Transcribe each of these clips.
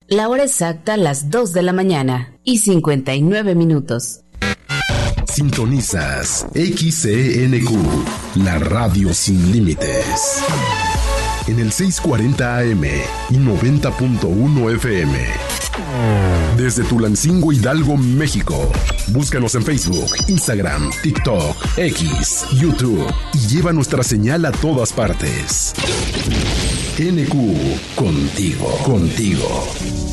La hora exacta, las 2 de la mañana y 59 minutos. Sintonizas XENQ, la radio sin límites. En el 640 AM y 90.1 FM. Desde Tulancingo, Hidalgo, México. Búscanos en Facebook, Instagram, TikTok, X, YouTube y lleva nuestra señal a todas partes. NQ, contigo.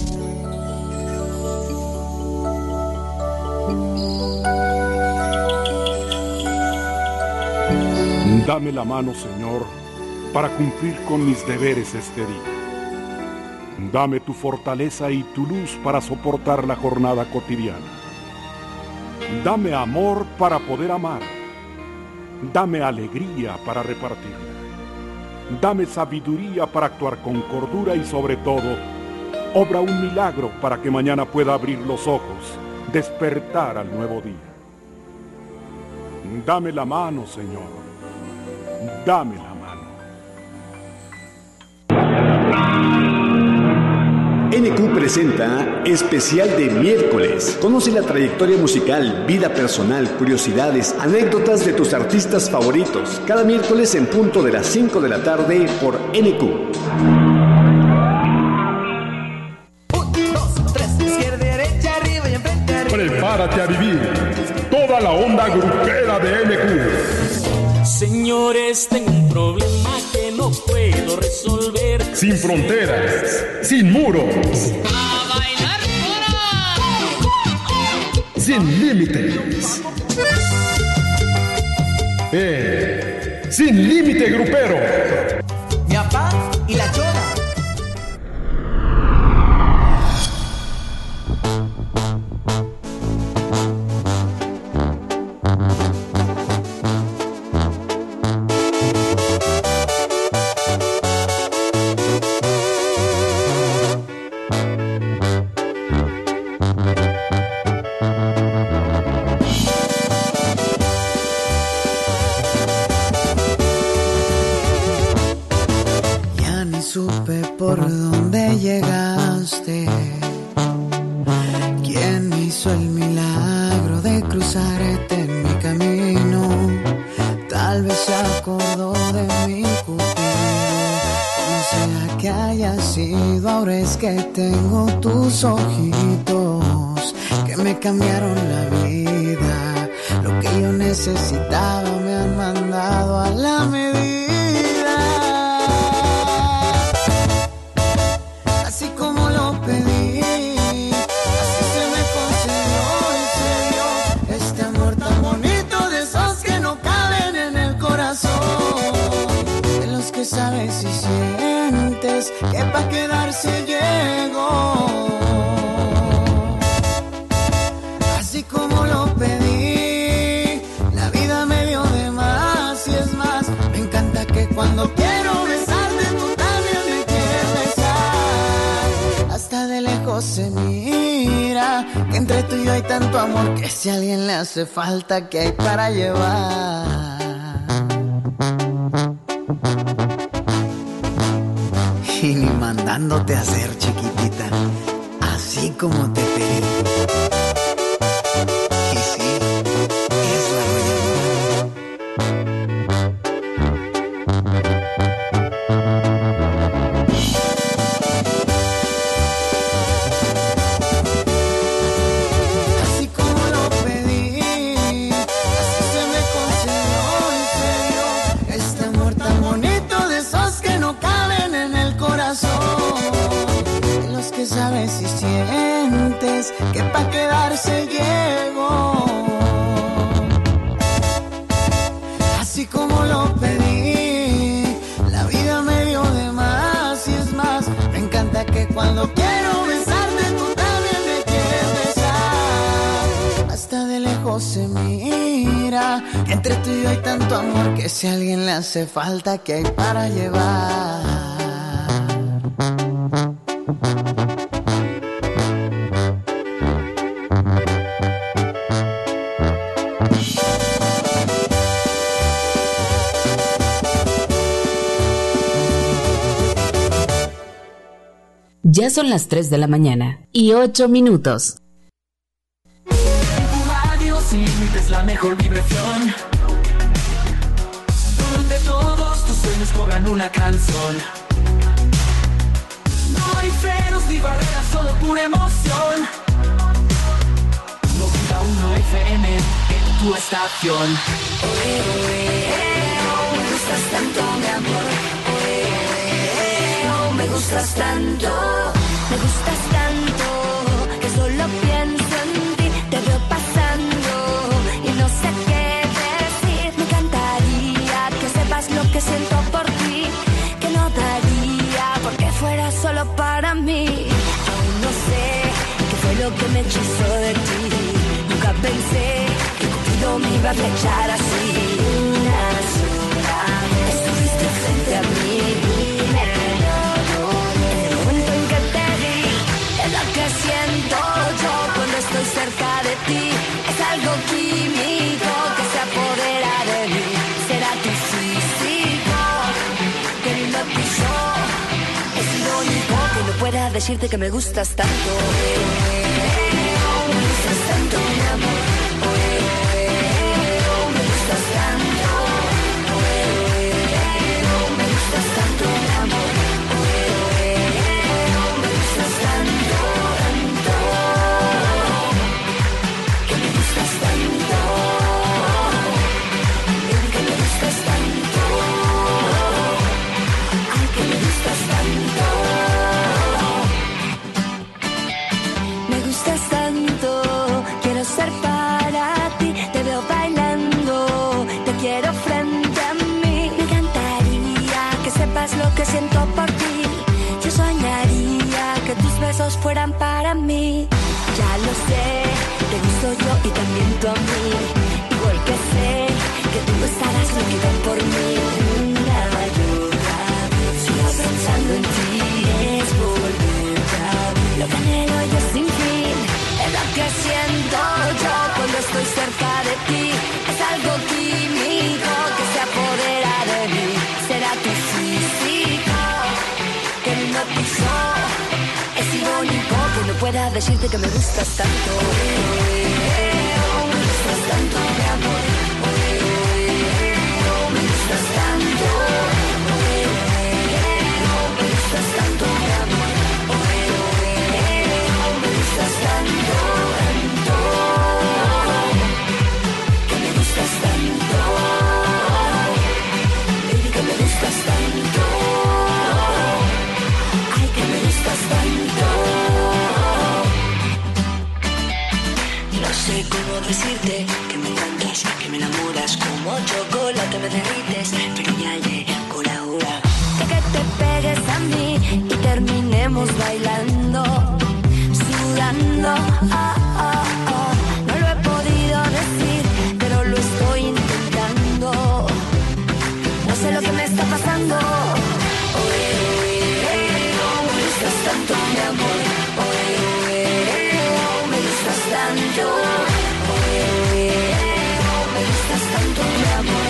Dame la mano, Señor, para cumplir con mis deberes este día. Dame tu fortaleza y tu luz para soportar la jornada cotidiana. Dame amor para poder amar. Dame alegría para repartirla. Dame sabiduría para actuar con cordura y sobre todo, obra un milagro para que mañana pueda abrir los ojos, despertar al nuevo día. Dame la mano, Señor. Dame la mano. NQ presenta Especial de Miércoles. Conoce la trayectoria musical, vida personal, curiosidades, anécdotas de tus artistas favoritos. Cada miércoles en punto de las 5 de la tarde por NQ. 1, 2, 3, izquierda, derecha, arriba y enfrente, arriba. Prepárate a vivir toda la onda grupera de NQ. Señores, tengo un problema que no puedo resolver. Sin fronteras, sin muros. ¡A bailar Sin límites. Sin límite grupero. Mi papá y la chola. Por dónde llegaste, quién hizo el milagro de cruzarte en mi camino. Tal vez se acordó de mi cupido, como sea que haya sido. Ahora es que tengo tus ojitos que me cambiaron la vida. Lo que yo necesitaba me han mandado a la medida. Sabes y sientes que pa' quedarse llegó, así como lo pedí. La vida me dio de más y es más, me encanta que cuando quiero besarte tú también me quieres besar. Hasta de lejos se mira que entre tú y yo hay tanto amor, que si a alguien le hace falta, ¿qué hay para llevar? Y ni mandándote a hacer, chiquitita, así como te pedí. Y sí, es la así como lo pedí, así se me concedió y se dio este amor tan bonito, de esos que no caben en el corazón, los que sabes y sientes que pa' quedarse llegó, así como lo pedí. La vida me dio de más y es más, me encanta que cuando quiero besarte tú también me quieres besar. Hasta de lejos se mira que entre tú y yo hay tanto amor, que si a alguien le hace falta, ¿qué hay para llevar? Ya son las 3 de la mañana y 8 minutos. Radio Sin Límites, la mejor vibración, donde todos tus sueños cobran una canción. No hay frenos ni barreras, solo pura emoción. 91 FM en tu estación. Me gustas tanto, mi amor. Me gustas tanto, que solo pienso en ti. Te veo pasando y no sé qué decir. Me encantaría que sepas lo que siento por ti, que no daría porque fuera solo para mí. Aún no sé qué fue lo que me hechizó de ti. Nunca pensé que Cupido me iba a flechar así. Una sola vez estuviste frente a mí. Que siento yo cuando estoy cerca de ti es algo químico que se apodera de mí. Será tu físico que me hipnotizó. Es irónico que no pueda decirte que me gustas tanto. Me gustas tanto, mi amor. Me gustas tanto. Me gustas tanto, mi amor. Lo que siento por ti, yo soñaría que tus besos fueran para mí. Ya lo sé, te gusto yo y también tú a mí. Igual que sé que tú estarás loquita por mí. Una y otra vez sigo pensando en ti. Es volverte a ver. Lo que anhelo yo sin fin es lo que siento yo cuando estoy cerca de ti. Es algo químico que se apodera de mí. Será tu físico que me hipnotizó. Es irónico que no pueda decirte que me gustas tanto. Me gustas tanto, mi amor. Me gustas tanto. Me gustas tanto, mi amor. Me gustas tanto, tanto. Que me gustas tanto. Baby, que me gustas tanto. Ay, que me gustas tanto. No sé cómo decirte que me encantas, que me enamoras como chocolate me derrites, pero ya llegó la hora de que te pegues a mí y terminemos bailando, sudando. No lo he podido decir, pero lo estoy intentando. No sé lo que me está pasando. Me gustas tanto, mi amor. Me gustas tanto. Me gustas tanto, mi amor.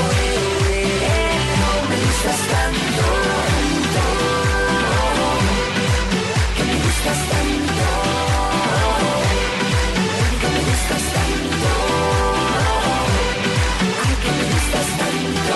Me gustas tanto, tanto. Que me gustas tanto. Que me gustas tanto. Ay, que me gustas tanto.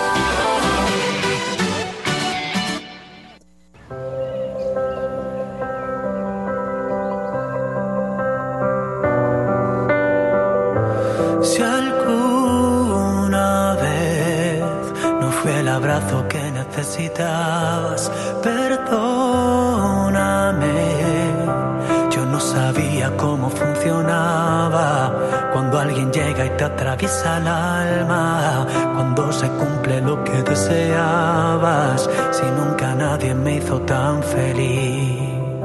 Si alguna vez no fue el abrazo que necesitabas, perdóname. Yo no sabía cómo funcionaba cuando alguien llega y te atraviesa el alma, cuando se cumple lo que deseabas, si nunca nadie me hizo tan feliz.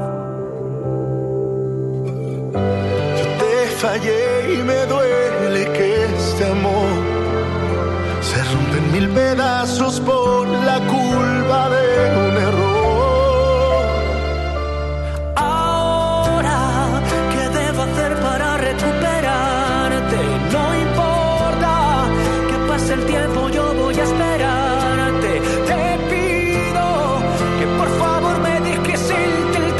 Fallé y me duele que este amor se rompe en mil pedazos por la culpa de un error. Ahora, ¿qué debo hacer para recuperarte? No importa que pase el tiempo, yo voy a esperarte. Te pido que por favor me dejes sentir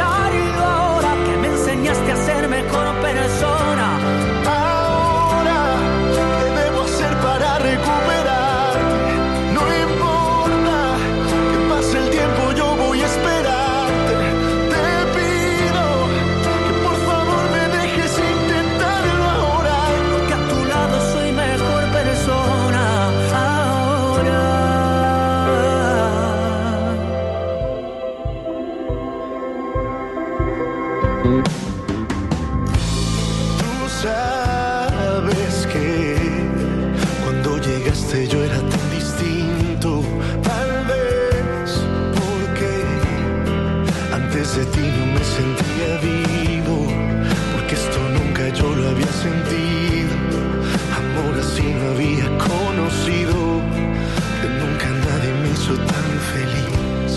Tú sabes que cuando llegaste yo era tan distinto, tal vez porque antes de ti no me sentía vivo, porque esto nunca yo lo había sentido, amor así no había conocido, que nunca nadie me hizo tan feliz.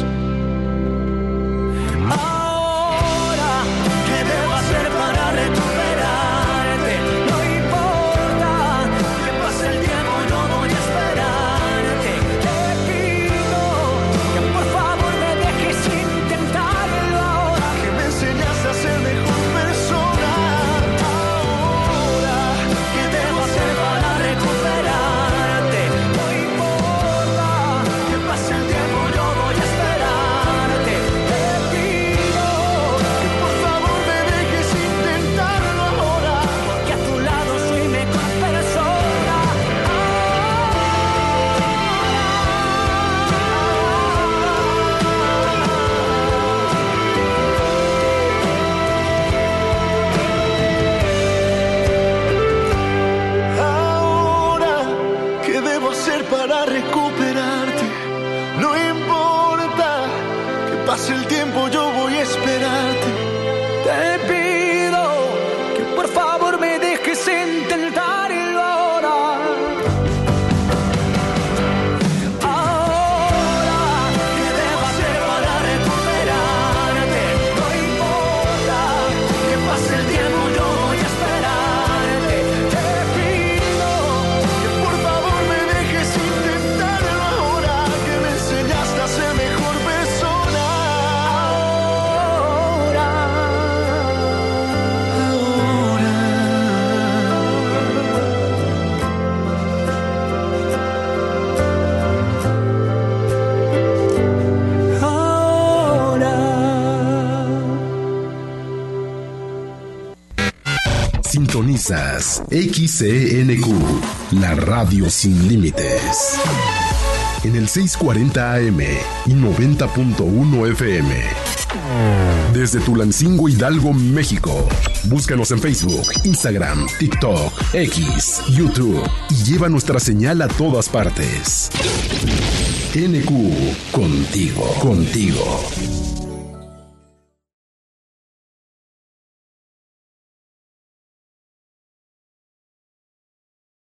Ahora, ¿qué debo hacer para recuperarte? No importa que pase el tiempo, yo voy a esperarte. Te pido que por favor me dejes intentarlo ahora, que me enseñaste a ser mejor persona. ahora. ¿Qué debo hacer para recuperarte? No importa que pase el tiempo, yo voy a esperarte. Te pido Que por favor me dejes intentarlo ahora, que a tu lado soy mejor persona. ahora. ¿Qué debo hacer para recuperarte? No importa que pase el tiempo, yo voy a esperarte. Te pido que por favor me dejes intentarlo ahora. Ahora, ¿qué debo hacer para recuperarte? No importa que pase el tiempo, yo voy a esperarte. Te pido Que por favor me dejes intentarlo ahora, que me enseñaste a ser mejor persona. ahora. Sintonizas XENQ, la radio sin límites. En el 640 AM y 90.1 FM. Desde Tulancingo, Hidalgo, México. Búscanos en Facebook, Instagram, TikTok, X, YouTube y lleva nuestra señal a todas partes. NQ, contigo.